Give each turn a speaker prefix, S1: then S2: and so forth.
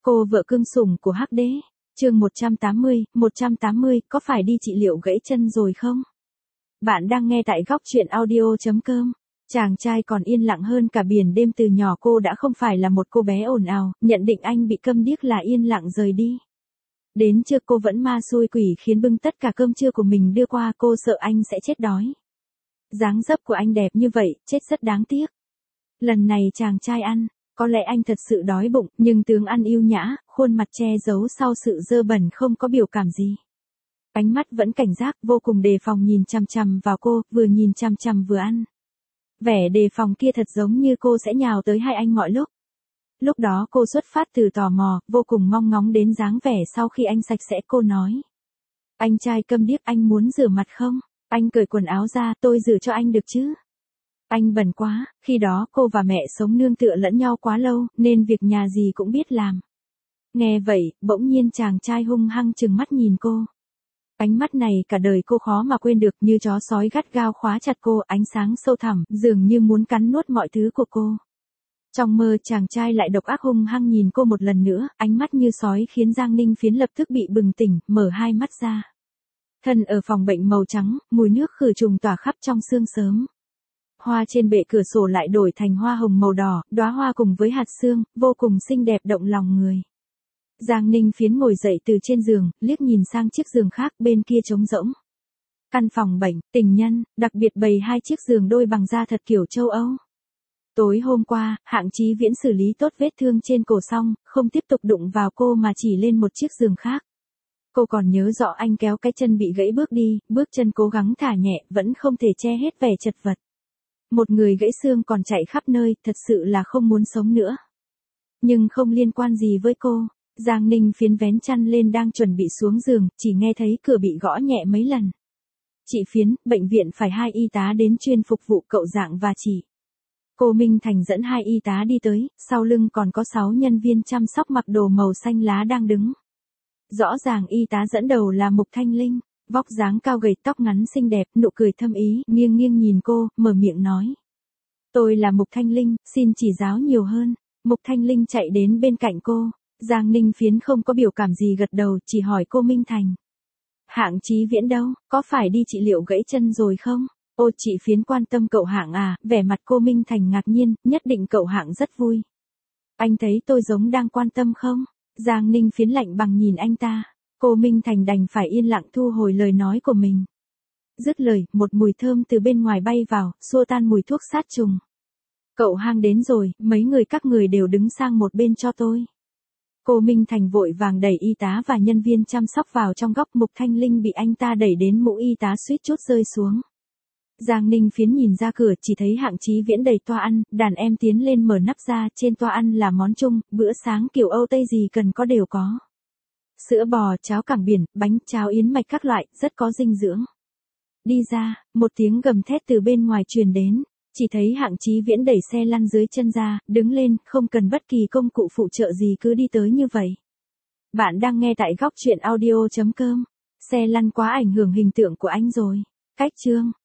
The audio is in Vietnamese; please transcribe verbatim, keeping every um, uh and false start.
S1: Cô vợ cưng sủng của Hắc Đế. Chương một trăm tám mươi, một trăm tám mươi, có phải đi trị liệu gãy chân rồi không? Bạn đang nghe tại góc truyện audio chấm com. Chàng trai còn yên lặng hơn cả biển đêm, từ nhỏ cô đã không phải là một cô bé ồn ào, nhận định anh bị câm điếc là yên lặng rời đi. Đến trưa cô vẫn ma xui quỷ khiến bưng tất cả cơm trưa của mình đưa qua, cô sợ anh sẽ chết đói. Dáng dấp của anh đẹp như vậy, chết rất đáng tiếc. Lần này chàng trai ăn, có lẽ anh thật sự đói bụng, nhưng tướng ăn yêu nhã, khuôn mặt che giấu sau sự dơ bẩn không có biểu cảm gì. Ánh mắt vẫn cảnh giác, vô cùng đề phòng nhìn chằm chằm vào cô, vừa nhìn chằm chằm vừa ăn. Vẻ đề phòng kia thật giống như cô sẽ nhào tới hai anh mọi lúc. Lúc đó cô xuất phát từ tò mò, vô cùng mong ngóng đến dáng vẻ sau khi anh sạch sẽ. Cô nói: anh trai câm điếc, anh muốn rửa mặt không? Anh cởi quần áo ra, tôi rửa cho anh được chứ? Anh bẩn quá, khi đó cô và mẹ sống nương tựa lẫn nhau quá lâu, nên việc nhà gì cũng biết làm. Nghe vậy, bỗng nhiên chàng trai hung hăng trừng mắt nhìn cô. Ánh mắt này cả đời cô khó mà quên được, như chó sói gắt gao khóa chặt cô, ánh sáng sâu thẳm, dường như muốn cắn nuốt mọi thứ của cô. Trong mơ chàng trai lại độc ác hung hăng nhìn cô một lần nữa, ánh mắt như sói khiến Giang Ninh Phiến lập tức bị bừng tỉnh, mở hai mắt ra. Thân ở phòng bệnh màu trắng, mùi nước khử trùng tỏa khắp trong sương sớm. Hoa trên bệ cửa sổ lại đổi thành hoa hồng màu đỏ, đóa hoa cùng với hạt sương, vô cùng xinh đẹp động lòng người. Giang Ninh Phiến ngồi dậy từ trên giường, liếc nhìn sang chiếc giường khác, bên kia trống rỗng. Căn phòng bệnh, tình nhân, đặc biệt bày hai chiếc giường đôi bằng da thật kiểu châu Âu. Tối hôm qua, Hạng Chí Viễn xử lý tốt vết thương trên cổ xong, không tiếp tục đụng vào cô mà chỉ lên một chiếc giường khác. Cô còn nhớ rõ anh kéo cái chân bị gãy bước đi, bước chân cố gắng thả nhẹ, vẫn không thể che hết vẻ chật vật. Một người gãy xương còn chạy khắp nơi, thật sự là không muốn sống nữa. Nhưng không liên quan gì với cô. Giang Ninh Phiến vén chăn lên đang chuẩn bị xuống giường, chỉ nghe thấy cửa bị gõ nhẹ mấy lần. Chị Phiến, bệnh viện phải hai y tá đến chuyên phục vụ cậu Dạng và chị. Cô Minh Thành dẫn hai y tá đi tới, sau lưng còn có sáu nhân viên chăm sóc mặc đồ màu xanh lá đang đứng. Rõ ràng y tá dẫn đầu là Mục Thanh Linh, vóc dáng cao gầy, tóc ngắn xinh đẹp, nụ cười thâm ý, nghiêng nghiêng nhìn cô, mở miệng nói: tôi là Mục Thanh Linh, xin chỉ giáo nhiều hơn. Mục Thanh Linh chạy đến bên cạnh cô. Giang Ninh Phiến không có biểu cảm gì, gật đầu, chỉ hỏi cô Minh Thành: Hạng Chí Viễn đâu, có phải đi trị liệu gãy chân rồi không? Ô, chị Phiến quan tâm cậu Hạng à? Vẻ mặt cô Minh Thành ngạc nhiên, nhất định cậu Hạng rất vui. Anh thấy tôi giống đang quan tâm không? Giang Ninh Phiến lạnh bằng nhìn anh ta. Cô Minh Thành đành phải yên lặng thu hồi lời nói của mình. Dứt lời, một mùi thơm từ bên ngoài bay vào, xua tan mùi thuốc sát trùng. Cậu Hang đến rồi, mấy người các người đều đứng sang một bên cho tôi. Cô Minh Thành vội vàng đẩy y tá và nhân viên chăm sóc vào trong góc. Mục Thanh Linh bị anh ta đẩy đến mũ y tá suýt chút rơi xuống. Giang Ninh Phiến nhìn ra cửa, chỉ thấy Hạng Chí Viễn đầy toa ăn, đàn em tiến lên mở nắp ra, trên toa ăn là món chung, bữa sáng kiểu Âu Tây gì cần có đều có. Sữa bò, cháo cảng biển, bánh, cháo yến mạch các loại, rất có dinh dưỡng. Đi ra, một tiếng gầm thét từ bên ngoài truyền đến, chỉ thấy Hạng Chí Viễn đẩy xe lăn dưới chân ra, đứng lên, không cần bất kỳ công cụ phụ trợ gì, cứ đi tới như vậy. Bạn đang nghe tại góc truyện audio chấm com. Xe lăn quá ảnh hưởng hình tượng của anh rồi. Cách chương